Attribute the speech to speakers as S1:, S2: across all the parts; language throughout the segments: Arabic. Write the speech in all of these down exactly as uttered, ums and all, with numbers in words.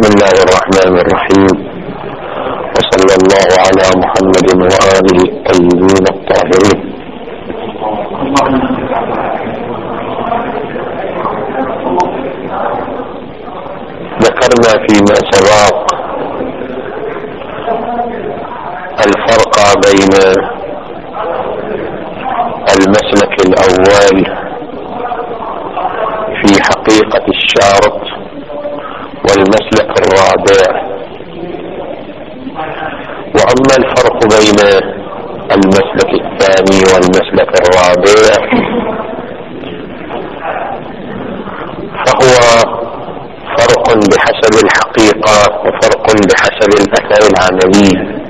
S1: الله الرحمن الرحيم، وصلى الله على محمد وآله الطيبين الطاهرين. ذكرنا فيما سبق الفرق بين المسلك الأول في حقيقة الشرط والمسلك الرابع، وأما الفرق بين المسلك الثاني والمسلك الرابع فهو فرق بحسب الحقيقة وفرق بحسب الأثر العملي.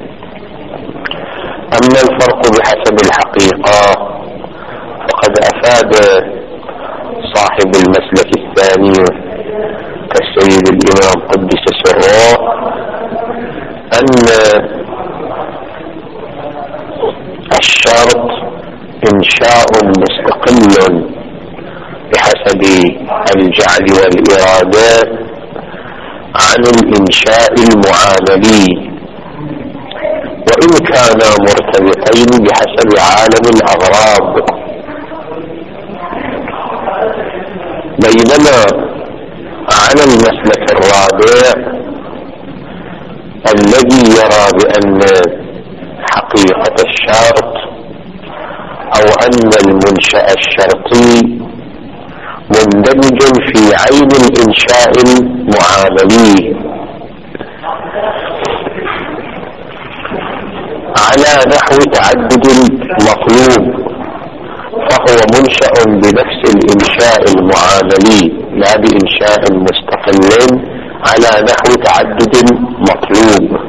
S1: أما الفرق بحسب الحقيقة فقد أفاد صاحب المسلك الثاني كالسيد الإمام قدس سره أن الشرط إنشاء مستقل بحسب الجعل والإرادة عن الإنشاء المعاملي، وإن كانا مرتبطين بحسب عالم الأغراض، بينما على المسلك الرابع الذي يرى بأن حقيقة الشرط أو أن المنشأ الشرطي مندمج في عين الإنشاء المعاملي على نحو تعدد المطلوب، فهو منشأ بنفس الإنشاء المعاملي لا بإنشاء مستقل على نحو تعدد مطلوب.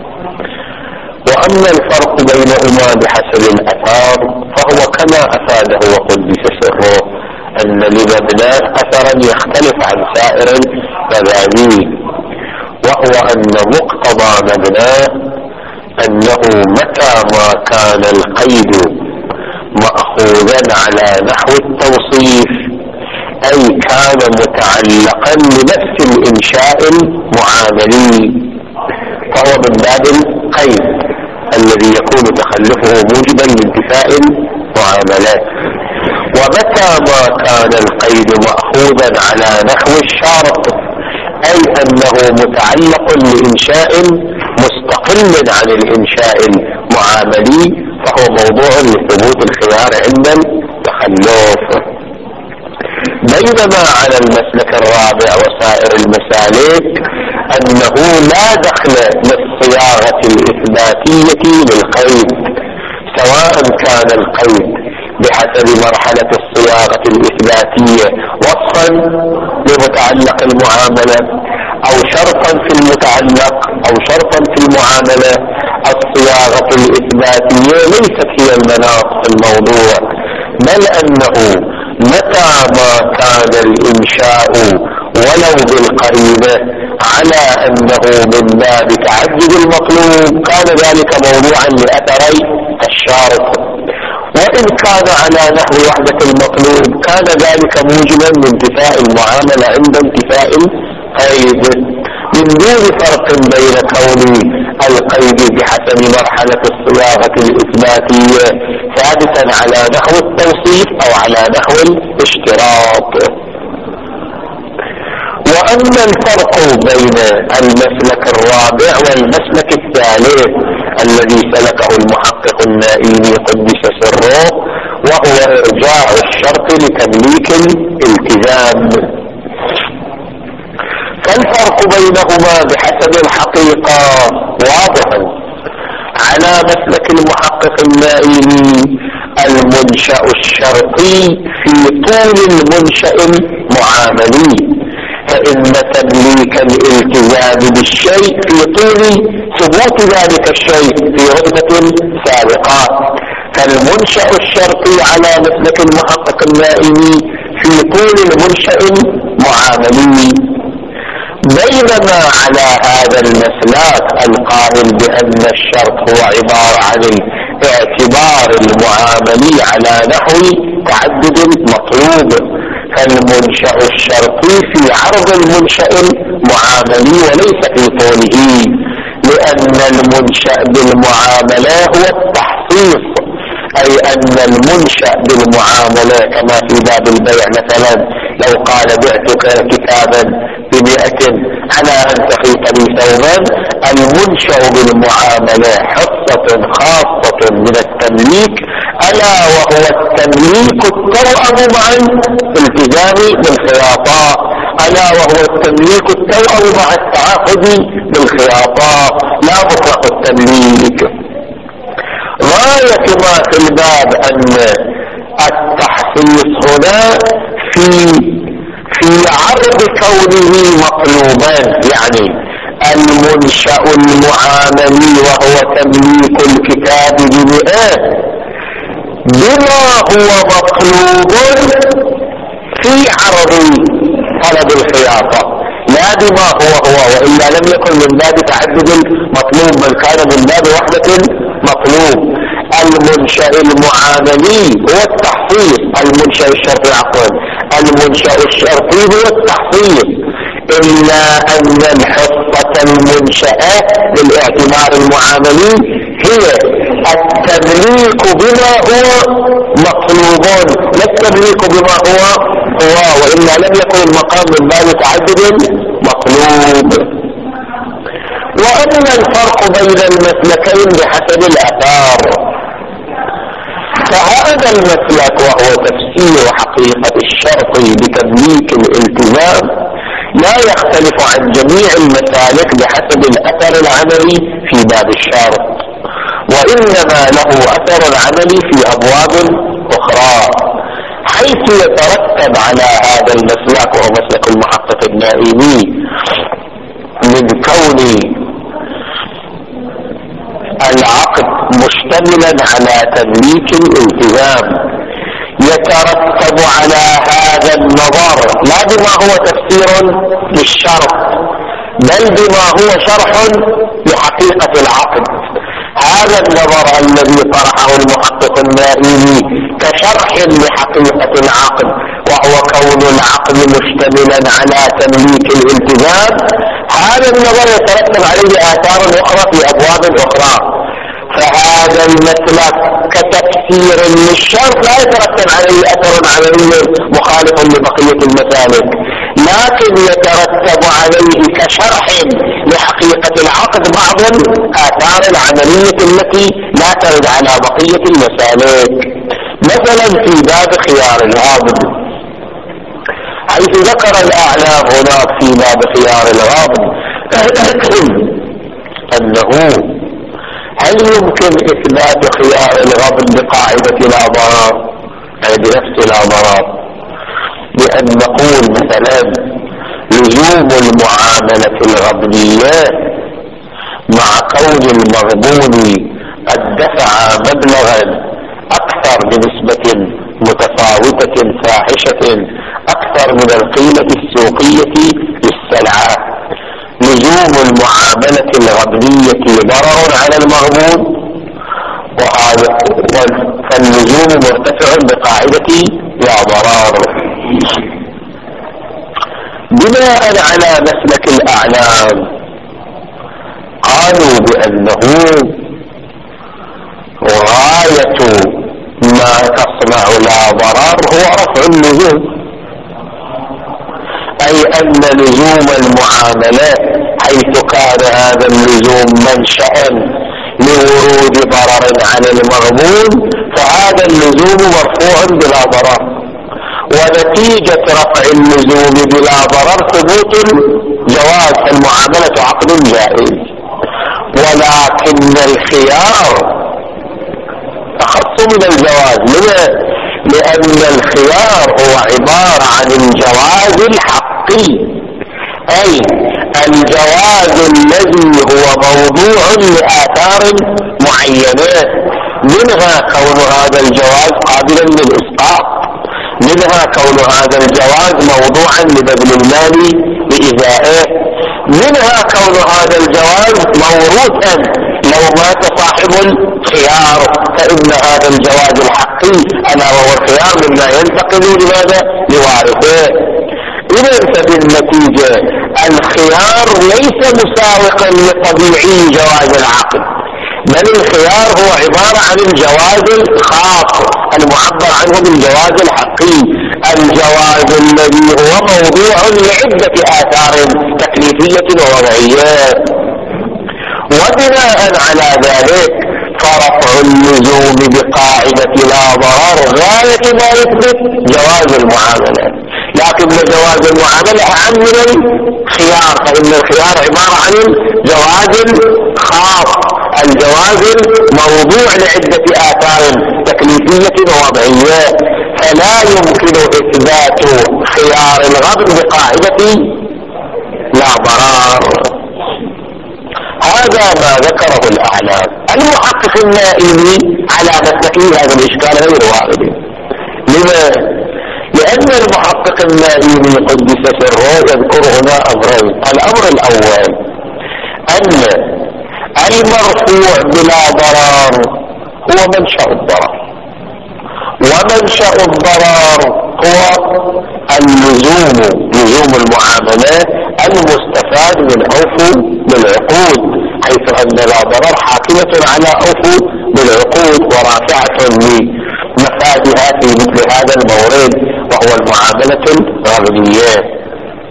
S1: وأما الفرق بينهما بحسب الأثار فهو كما أفاده وقدس سره أن لمبناه أثرا يختلف عن سائر المباني، وهو أن مقتضى مبناه أنه متى ما كان القيد مأخوذا على نحو التوصيف أي كان متعلقا بنفس الإنشاء المعاملي فهو من باب القيد الذي يكون تخلفه موجبا لانتفاء المعاملات. ومتى ما كان القيد مأخوذا على نحو الشرط أي أنه متعلق لإنشاء مستقل عن الإنشاء المعاملي فهو موضوع لثبوت الخيار عند التخلف. بينما على المسلك الرابع وسائر المسالك أنه لا دخل للصياغة الإثباتية للقيد، سواء كان القيد بحسب مرحلة الصياغة الإثباتية وصفا لمتعلق المعاملة أو شرطا في المتعلق أو شرطا في المعاملة. الصياغة الإثباتية ليست هي المناط في الموضوع، بل أنه متى ما كان الإنشاء ولو بالقرينة على أنه من باب تعدد المطلوب كان ذلك موضوعا لأثري الشرط، وإن كان على نحو وحدة المطلوب كان ذلك موجبا لانتفاء المعاملة عند انتفاء القيد، من دون فرق بين كون القيد بحسب مرحلة الصياغة الإثباتية ثابتا على نحو التوصيف أو على نحو الاشتراط. وأما الفرق بين المسلك الرابع والمسلك الثالث الذي سلكه المحقق النائيني قدس سره وهو إرجاع الشرط لتمليك الالتزام، فالفرق بينهما بحسب الحقيقة واضح. على مسلك المحقق النائيني المنشأ الشرطي في طول المنشأ المعاملي، فإن تمليك الالتزام بالشيء في طول ثبوت ذلك الشيء في رتبة سابقة، فالمنشأ الشرطي على مسلك المحقق النائيني في طول المنشأ المعاملي. بينما على هذا المسلك القائل بأن الشرط هو عبارة عن الاعتبار المعاملي على نحو تعدد مطلوب، فالمنشأ الشرطي في عرض المنشأ المعاملي وليس في طوله، لأن المنشأ بالمعاملة هو التحصيص، أي أن المنشأ بالمعاملة كما في باب البيع مثلا لو قال بعتك كتابا بمئة على أن تخيط لي ثوبا، المنشأ بالمعاملة حصة خاصة من التمليك، ألا وهو التمليك التوأم مع الالتزام بالخياطة، ألا وهو التمليك التوأم مع التعاقد بالخياطة، لا مطلق التمليك. غاية ما في الباب أن التحصيص هنا في في عرض كونه مطلوبا، يعني المنشأ المعاملي وهو تمليك الكتاب بمئات بما هو مطلوب في عرض طلب الخياطة، لا بما هو هو، وإلا لم يكن من باب تعدد المطلوب بل كان من باب وحدة مطلوب. المنشأ المعاملي هو التحصيص، المنشأ الشرطي عفوا المنشأ الشرطي هو التحصيص، إلا أن الحصة المنشأة بالاعتبار المعاملي هي التمليك بما هو مطلوب، لا التمليك بما هو هو، وإلا لم يكن المقام من باب تعدد مطلوب. وأما الفرق بين المسلكين بحسب الآثار، فهذا المسلك وهو تفسير حقيقة الشرط بتمليك الالتزام لا يختلف عن جميع المسالك بحسب الأثر العملي في باب الشرط، وإنما له أثر عملي في أبواب أخرى، حيث يترتب على هذا المسلك وهو مسلك المحقق النائمي من كون العقد مشتملا على تمليك الالتزام، يترتب على هذا النظر لا بما هو تفسير للشرط بل بما هو شرح لحقيقة العقد. هذا النظر الذي طرحه المحقق النائمي كشرح لحقيقة العقد، وهو كون العقد مشتملا على تمليك الالتزام، هذا النظر يترتب عليه آثار أخرى في أبواب أخرى. فهذا المسلك كتفسير للشرط لا يترتب عليه أثر عملي مخالف لبقية المسالك، لكن يترتب عليه كشرح لحقيقة العقد بعض الآثار العملية التي لا ترد على بقية المسالك. مثلا في باب خيار الغابن، حيث ذكر الأعلام هناك في باب خيار الغابن أنه هل يمكن إثبات خيار الغبن بقاعدة لا ضرر، أي بنفس لا ضرر، بأن نقول مثلا لزوم المعاملة الغبنية مع كون المغبون قد دفع مبلغا أكثر بنسبة متفاوتة فاحشة أكثر من القيمة السوقية للسلعة، لزوم المعاملة الغبنية ضرر على المغبون، وهذا فاللزوم مرتفع بقاعدة لا ضرر. بناء على مسلك الأعلام قالوا بأنه غاية ما تصنع لا ضرر هو رفع اللزوم، أي أن لزوم المعاملات حيث كان هذا اللزوم منشأ لورود ضرر على المغبون فهذا اللزوم مرفوع بلا ضرر، ونتيجة رفع اللزوم بلا ضرر ثبوت جواز المعاملة عقد جائز. ولكن الخيار أخص من الجواز، لما؟ لأن الخيار هو عبارة عن الجواز الحقي، أي الجواز الذي هو موضوع لآثار معينة، منها كون هذا الجواز قابلا للإسقاط، منها كون هذا الجواز موضوعا لبذل المال بإزائه، منها كون هذا الجواز موروثا لو مات صاحب الخيار فإن هذا الجواز الحقي ألا وهو الخيار مما ينتقل لماذا؟ لوارثه. إذا فبالنتيجة الخيار ليس مساوقا لطبيعي جواز العقد، بل الخيار هو عبارة عن الجواز الخاص المعبر عنه بالجواز الحقي، الجواز الذي هو موضوع لعدة آثار تكليفية ووضعية. وبناء على ذلك فرفع اللزوم بقاعدة لا ضرر غاية ما يثبت جواز المعاملة، لكن جواز المعاملة أهم من الخيار، فإن الخيار عبارة عن الجواز الخاص، الجواز الموضوع لعدة آثار تكليفية ووضعية، فلا يمكن إثبات خيار الغبن بقاعدة لا ضرر. هذا ما ذكره الأعلام. المحقق النائمي على مسلكه هذا الإشكال غير وارد. لما؟ لأن المحقق النائمي قدس سره يذكر هنا أمرين. الأمر الأول أن المرفوع بلا ضرر هو منشأ الضرر، ومنشأ الضرر هو اللزوم، لزوم المعاملات المستفاد من أوفوا بالعقود، حيث أن لا ضرر حاكمة على أوفوا بالعقود ورافعة لمفادها في مثل هذا المورد وهو المعاملة الغبنية.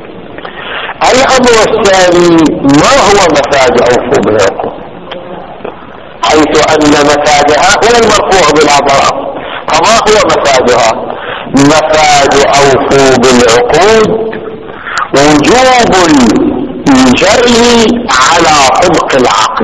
S1: الأمر الثاني ما هو مفاد أوفوا بالعقود، حيث أن مفادها هو المرفوع بلا ضرر، فما هو مفادها؟ مفاد أوفوا بالعقود وجوب الجري على طبق العقد.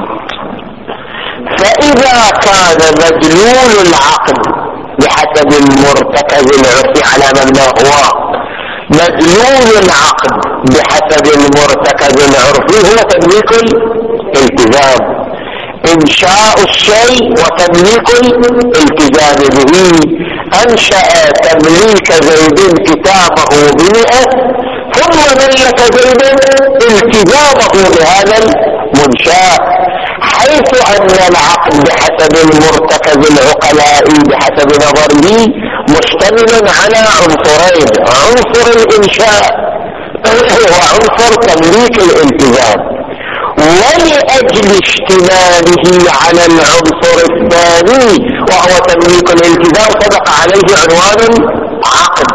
S1: فإذا كان مدلول العقد بحسب المرتكز العرفي على مبنى هو مدلول العقد بحسب المرتكز العرفي هو تمليك الالتزام، إنشاء الشيء وتمليك الالتزام به. أنشأ تمليك زيد كتابه بمئة ثم ملك زيد التزامه بهذا المنشأ، حيث أن العقد بحسب المرتكز العقلاء بحسب نظره مشتمل على عنصرين، عنصر الإنشاء وعنصر تمليك الالتزام، ولأجل اشتماله على العنصر الثاني وهو تمليك الالتزام سبق عليه عنوان عقد،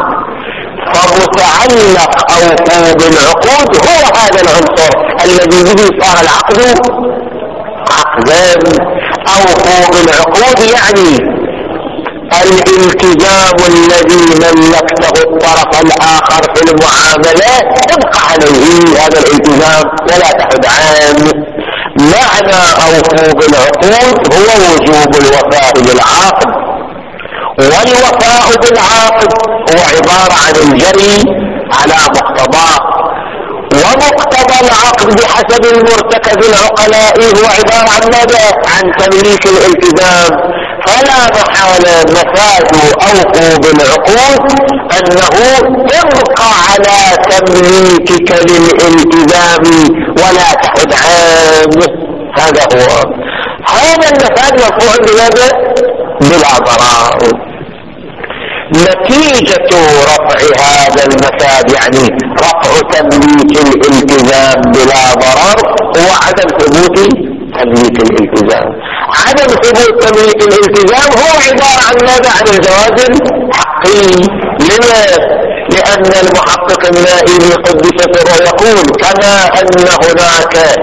S1: فمتعلق أوفوا بالعقود هو هذا العنصر الذي به صار العقد عقدان. أوفوا بالعقود يعني الالتزام الذي ملكته الطرف الآخر في المعاملات ابقى عليه هذا الالتزام ولا تحد عنه. معنى أوفوا بالعقود هو وجوب الوفاء بالعقد، والوفاء بالعقد هو عبارة عن الجري على مقتضاه، ومقتضى العقد بحسب المرتكز العقلاء هو عبارة عن ماذا؟ عن تمليك الالتزام. فلا محالة مفاد أوفوا بالعقود أنه تبقى على تمليكك للالتزام ولا تحد عنه. هذا هو هذا المفاد مرفوع بماذا؟ بلا ضرر. نتيجة رفع هذا المفاد يعني رفع تمليك الالتزام بلا ضرر هو عدم ثبوت تمليك الالتزام. عدم ثبوت تمليك الالتزام هو عبارة عن ماذا؟ عن الجواز الحقي. لما؟ لأن المحقق النائمي قدس سره يقول كما أن هناك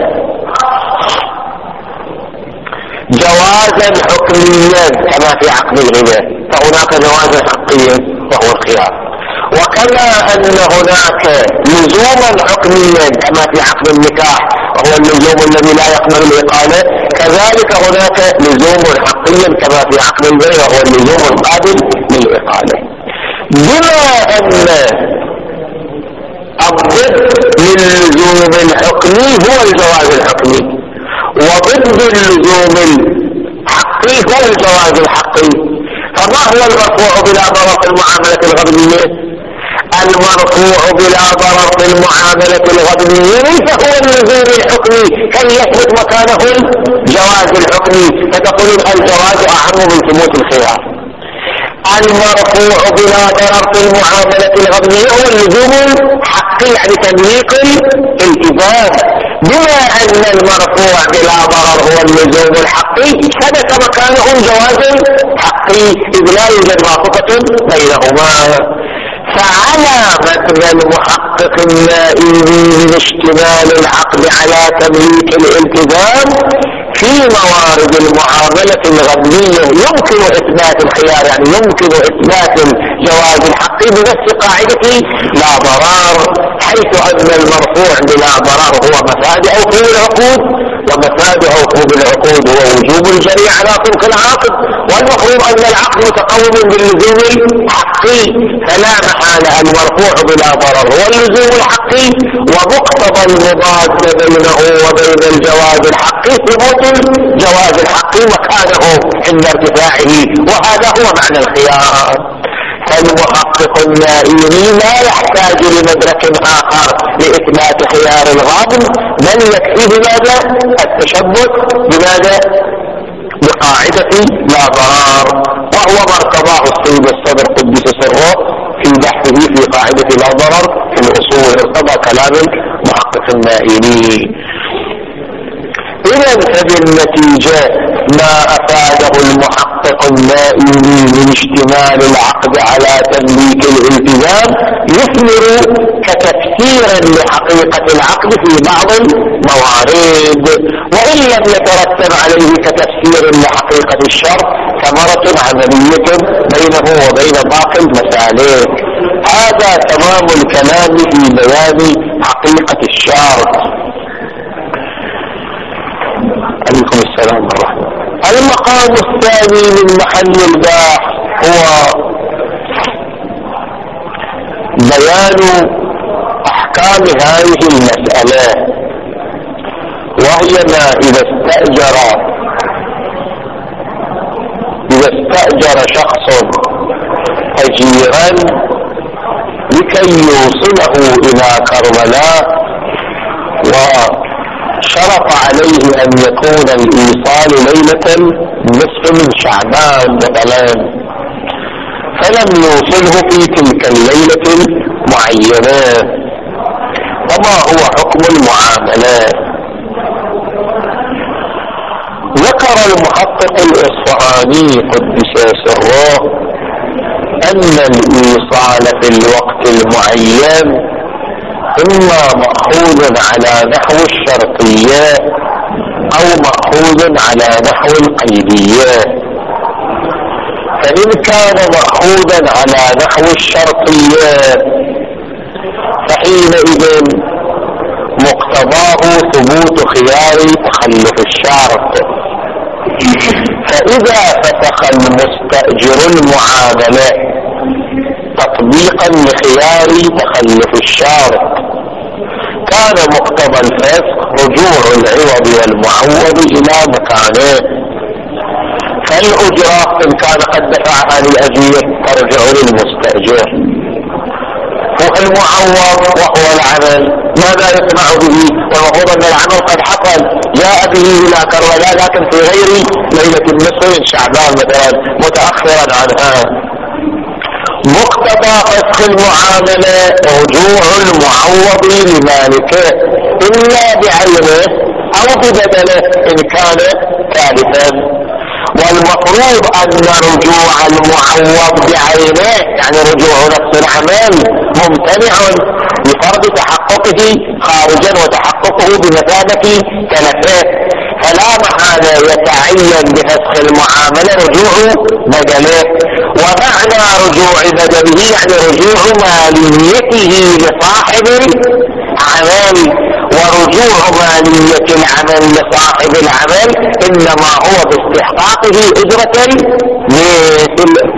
S1: جوازا حكميا كما في عقد الغباء فهناك جوازا حقيا وهو الخيار، وكما أن هناك لزوما حكميا كما في عقد النكاح وهو اللزوم الذي لا يقبل الإقالة، كذلك هناك لزوم حقيا كما في عقد البيع وهو اللزوم القابل للإقالة. بما أن الضد للزوم الحكمي هو الجواز الحكمي، وضد اللزوم الحقي هو الجواز الحقي، فما هو المرفوع بلا ضرر في المعاملة الغبنية؟ المرفوع بلا ضرر في المعاملة الغبنية ليس هو اللزوم الحكمي كي يثبت مكانه الجواز الحكمي، فتقولون الجواز أعم من ثبوت الخيار. المرفوع بلا ضرر في المعاملة الغبنية هو اللزوم الحقي، يعني تمليك الالتزام. بما أن المرفوع بلا ضرر هو اللزوم الحقي ثبت مكانه الجواز الحقي إذ لا يوجد واسطة بينهما. فعلى متن المحقق النائي من اشتمال العقد على تمليك الالتزام في موارد المعاملة الغبنية يمكن إثبات الخيار، يعني يمكن إثبات الجواز الحقي بنفس قاعدة لا ضرار، حيث أن المرفوع بلا ضرار هو مفاد عقود العقود، ومفاد عقود العقود هو وجوب الجري على طرق العقد، والمفروض أن العقد متقوم باللزوم الحقي، فلا محالة المرفوع بلا ضرر هو اللزوم الحقي، ومقتضى المضاد بينه وبين الجواز الحقي ثبوت الجواز الحقي مكانه عند ارتفاعه، وهذا هو معنى الخيار. فالمحقق النائي لا يحتاج لمدرك آخر لإثبات خيار الغابن، بل يكفي بماذا؟ التشبث بماذا؟ بقاعدة لا ضرار، وهو ما ارتضاه السيد الصدر قدس سره في بحثه في قاعدة لا ضرر في الأصول، ارتضى كلام المحقق النائي. إذا فبالنتيجة ما أفاده المحقق النائي من اشتمال العقد على تمليك الالتزام يثمر كتفسير لحقيقة العقد في بعض الموارد، وإن لم يترتب عليه كتفسير لحقيقة الشرط ثمرة عملية بينه وبين باقي المسالك. هذا تمام الكلام في بيان حقيقة الشرط. عليكم السلام ورحمة الله. المقام الثاني من محل الباحث هو بيان أحكام هذه المسألة، وهي ما إذا استأجر إذا استأجر شخص أجيرا لكي يوصله إلى كربلاء وشرط عليه أن يكون الإيصال ليلة نصف من شعبان مثلا، فلم يوصله في تلك الليلة المعينة، وما هو حكم المعاملات؟ ذكر المحقق الإصفهاني قدس سره أن الإيصال في الوقت المعين إما مأخوذ على نحو الشرطية أو مأخوذ على نحو القيدية. فإن كان مأخوذا على نحو الشرطية فحينئذ مقتضاه ثبوت خيار تخلف الشرط، فإذا فسخ المستأجر المعاملة تطبيقا لخيار تخلف الشرط كان مقتضى الفسخ رجوع العوض والمعوض إلى مكانه، فالأجرة إن كان قد دفعها للأجير ترجع للمستأجر، والمعوض وهو العمل ماذا يسمع به؟ والمفروض أن العمل قد حصل جاء به إلى كربلاء لكن في غير ليلة النصف من شعبان مثلا متأخرا عنها. مقتضى فسخ المعاملة رجوع المعوض لمالكه إلا بعينه أو بدله إن كان ثالثا، والمفروض أن رجوع المعوض بعينه يعني رجوع نفس العمل ممتنع بفرض تحققه خارجا وتحققه بمثابة تلفه، فلا محالة يتعين بفسخ المعاملة رجوع بدله. ومعنى رجوع بدله يعني رجوع ماليته لصاحب العمل، ورجوع مالية العمل لصاحب العمل إنما هو باستحقاقه أجرة مثل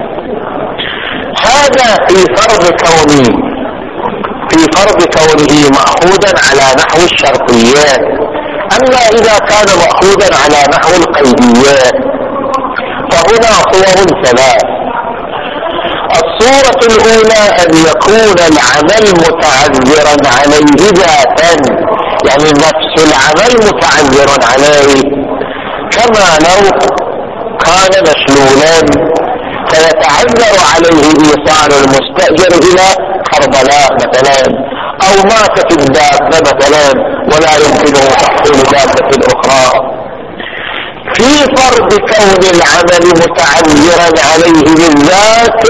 S1: هذا في فرض كونه في فرض كونه مأخوذا على نحو الشرطيات. أما إذا كان مأخوذا على نحو القيديات فهنا صور ثلاث. الصورة الأولى أن يكون العمل متعذرا عليه ذاتا، يعني نفس العمل متعذرا عليه، كما لو كان مشلولا فيتعذر عليه ايصال المستأجر الى كربلاء مثلا، او ماتت الدابة مثلا ولا يمكنه تحصيل دابة اخرى. في فرض كون العمل متعذرا عليه بالذات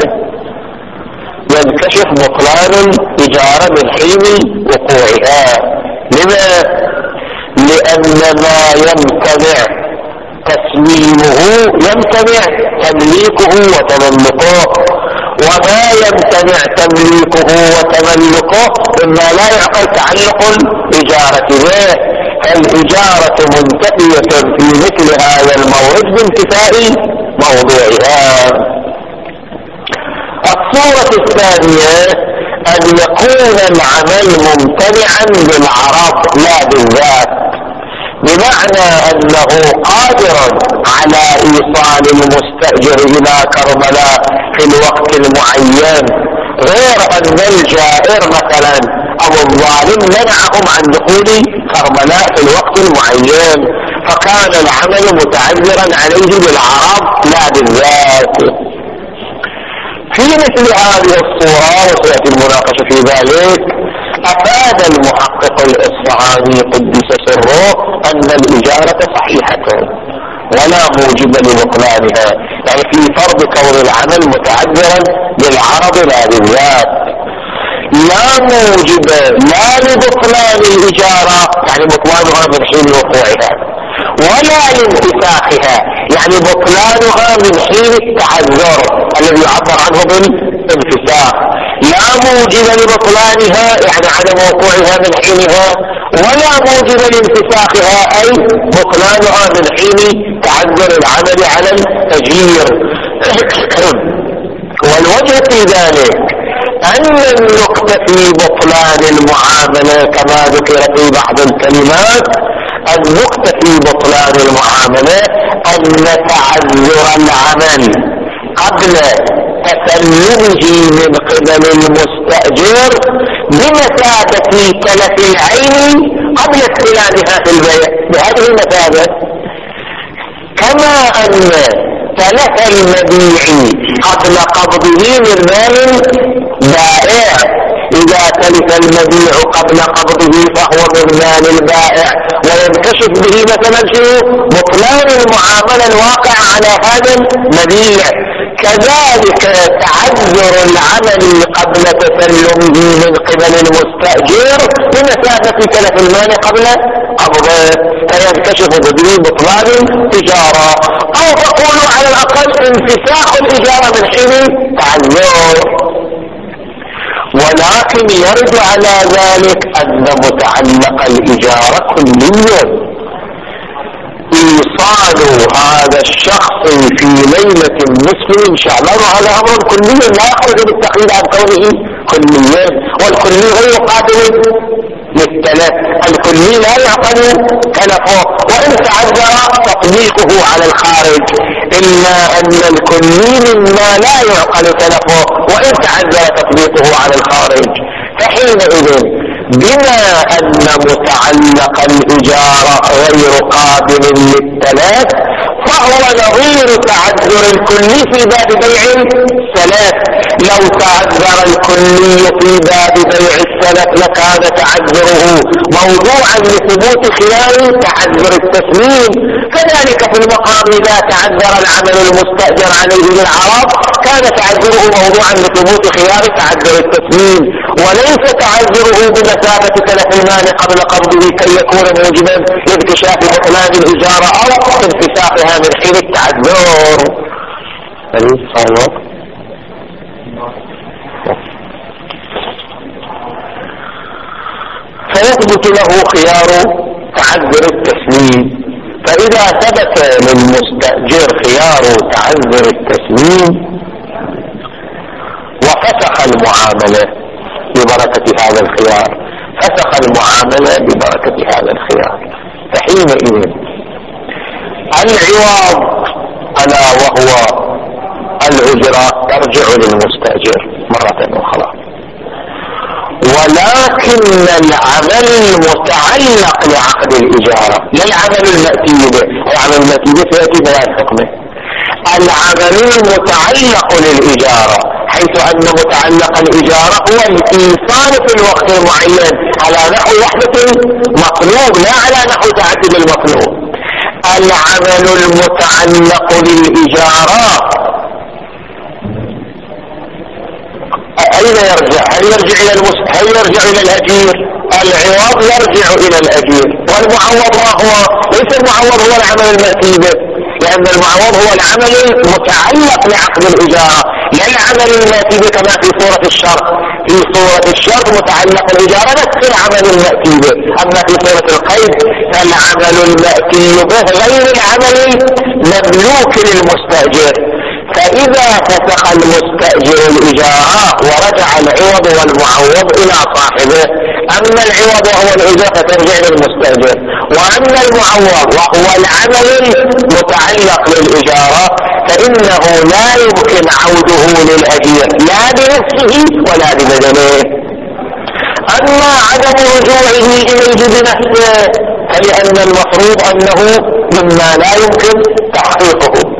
S1: ينكشف بطلان الإجارة من حين وقوعها. لما؟ لأن ما يمتنع تسليمه يمتنع تمليكه وتملكه، وما يمتنع تمليكه وتملكه إما لا يعقل تعلق الإجارة به، فالإجارة منتفية في مثل هذا المورد بانتفاء موضوعها. الصورة الثانية أن يكون العمل ممتنعا بالعرض لا بالذات، بمعنى أنه قادر على إيصال المستأجر إلى كربلاء في الوقت المعين، غير أن الجائر مثلا أو الظالم منعهم عن دخول كربلاء في الوقت المعين، فكان العمل متعذرا عليه بالعرض لا بالذات. في مثل هذه الصورة وسيأتي المناقشة في ذلك أفاد المحقق الإصفهاني قدس سره أن الإجارة صحيحة ولا موجب لبطلانها، يعني في فرض كون العمل متعذرا بالعرض لا بالذات، لا موجب لا لبطلان الإجارة يعني بطلانها من حين وقوعها، ولا لانتفاخها يعني بطلانها من حين التعذر الذي يعبر عنه بالانتفاخ، لا موجب لبطلانها يعني عدم وقوعها من حينها، ولا موجب لانتفاخها أي بطلانها من حين تعذر العمل على التأجير. والوجه في ذلك أن النقطة في بطلان المعاملة كما ذكر في بعض الكلمات، النقطة في بطلان المعاملة أن تعذر العمل قبل تسلمه من قبل المستأجر بمثابة تلف العين قبل استلامها في البيع بهذه المثابة، كما أن تلف المبيع قبل قبضه من مال بائع، إذا تلف المبيع قبل قبضه فهو من مال البائع وينكشف به مثلا شيء بطلان المعاملة الواقع على هذا المبيع. كذلك تعذر العمل قبل تسلمه من قبل المستأجر بمثابة تلف المال قبل قبضه فينكشف به بطلان الإجارة، أو تقول على الأقل انفساخ الإجارة من حين تعذر. ولكن يرد على ذلك أن متعلق الإجارة كليا، إيصال هذا الشخص في ليلة النصف من شعبان هذا أمر كلي لا يخرج بالتقييد عن كونه كليا، والكلي غير قابل للتلف، الكلي لا يعقل تلفه وإن تعذر تطبيقه على الخارج، إلا أن الكلي مما لا يعقل تلفه وإن تعذر تطبيقه على الخارج. فحينئذ بما أن متعلق الإجارة غير قابل للتلف فهو نظير تعذر الكلي في باب بيع السلف. لو تعذر الكلي في باب بيع السلف لكان تعذره موضوعا لثبوت خلال تعذر التسليم، كذلك في المقام إذا تعذر العمل المستأجر عليه بالعرض كان تعذره موضوعا لثبوت خلال تعذر التسليم، وليس تعذره بمثابة تلف المال قبل قبضه كي يكون موجبا لاكتشاف بطلان الإجارة أو انفساخها من حين التعذر. فيثبت له خيار تعذر التسليم. فإذا ثبت للمستأجر خيار تعذر التسليم وفسخ المعاملة ببركة هذا الخيار، فسخ المعاملة ببركة هذا الخيار، فحينئذ العوض ألا وهو الأجرة ترجع للمستأجر مرة أخرى، ولكن العمل المتعلق لعقد الإجارة لا العمل المأتي به. العمل المأتي به سيأتي بيان حكمه. العمل المتعلق للإجارة حيث أن متعلق الإجارة هو الإيصال في الوقت المعين على نحو وحدة مطلوب لا على نحو تعدد المطلوب. العمل المتعلق للإجارة أين يرجع؟ هل يرجع إلى المس... هل يرجع إلى الأجير؟ العوض يرجع إلى الأجير. والمعوض ما هو؟ ليس المعوض هو العمل المأتي به، لأن المعوض هو العمل المتعلق لعقد الإجارة لا العمل المأتي به كما في صورة الشرط. في صورة الشرط متعلق الإجارة نفس العمل المأتي به، أما في صورة القيد فالعمل المأتي به غير العمل المملوك للمستأجر. فإذا فسخ المستأجر الإجارة ورجع العوض والمعوض إلى صاحبه، أما العوض وهو الإجارة فترجع للمستأجر، وأما المعوض وهو العمل المتعلق للإجارة فإنه لا يمكن عوده للأجير لا بنفسه ولا ببدنه. أما عدم رجوعه إليه بنفسه فلأن المفروض أنه مما لا يمكن تحقيقه،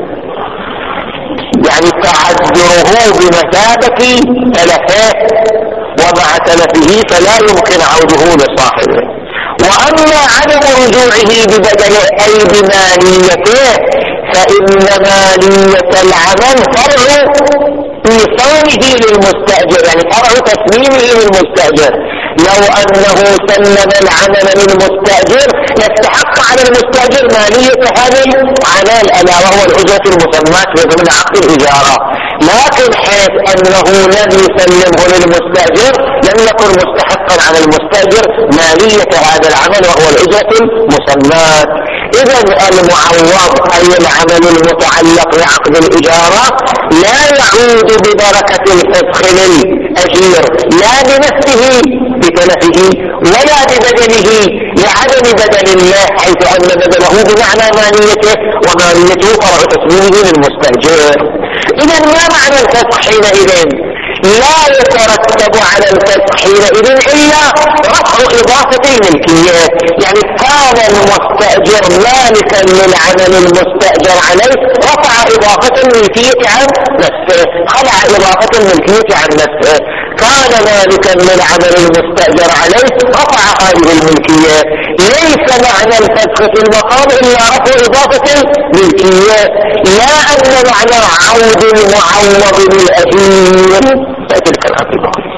S1: يعني تعذره بمثابة تلفه، ومع تلفه فلا يمكن عوده لصاحبه. وأما عدم رجوعه ببدله أي بماليته فإن مالية العمل فرع إيصاله للمستأجر، يعني فرع تسليمه للمستأجر. لو أنه سلم العمل للمستأجر لاستحق على المستأجر مالية هذا العمل ألا وهو الأجرة المسماة ضمن عقد الإجارة، لكن حيث أنه لم يسلمه للمستأجر لم يكن مستحقا على المستأجر مالية هذا العمل وهو الأجرة المسماة. إذا المعوض أي العمل المتعلق بعقد الإجارة لا يعود ببركة الفسخ للأجير لا بنفسه بتلفه ولا ببدنه لعدم بدن الله، حيث أن بدنه بمعنى ماليته وماليته فرع تسليمه للمستأجر. إذا ما معنى الفسخ حينئذ؟ لا يترتب على الفسخ حينئذ إلا رفع إضافة الملكية، يعني كان المستأجر مالكا للعمل المستأجر عليه رفع إضافة الملكية عن نفسه، خلع إضافة الملكية عن نفسه. كان مالكا للعمل المستأجر عليه رفع هذه الملكية. ليس معنى الفسخ في المقام إلا رفع إضافة الملكية، لا أن معنى عود المعوض للأجير. تلك الحقيقة.